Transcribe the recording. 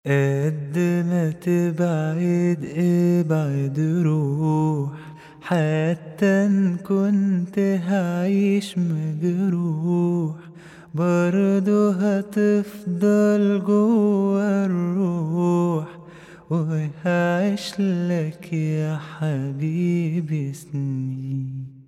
قد ما تبعد ابعد روح، حتى ان كنت هعيش مجروح برضه هتفضل جوا الروح، وهعيش لك يا حبيبي سنين.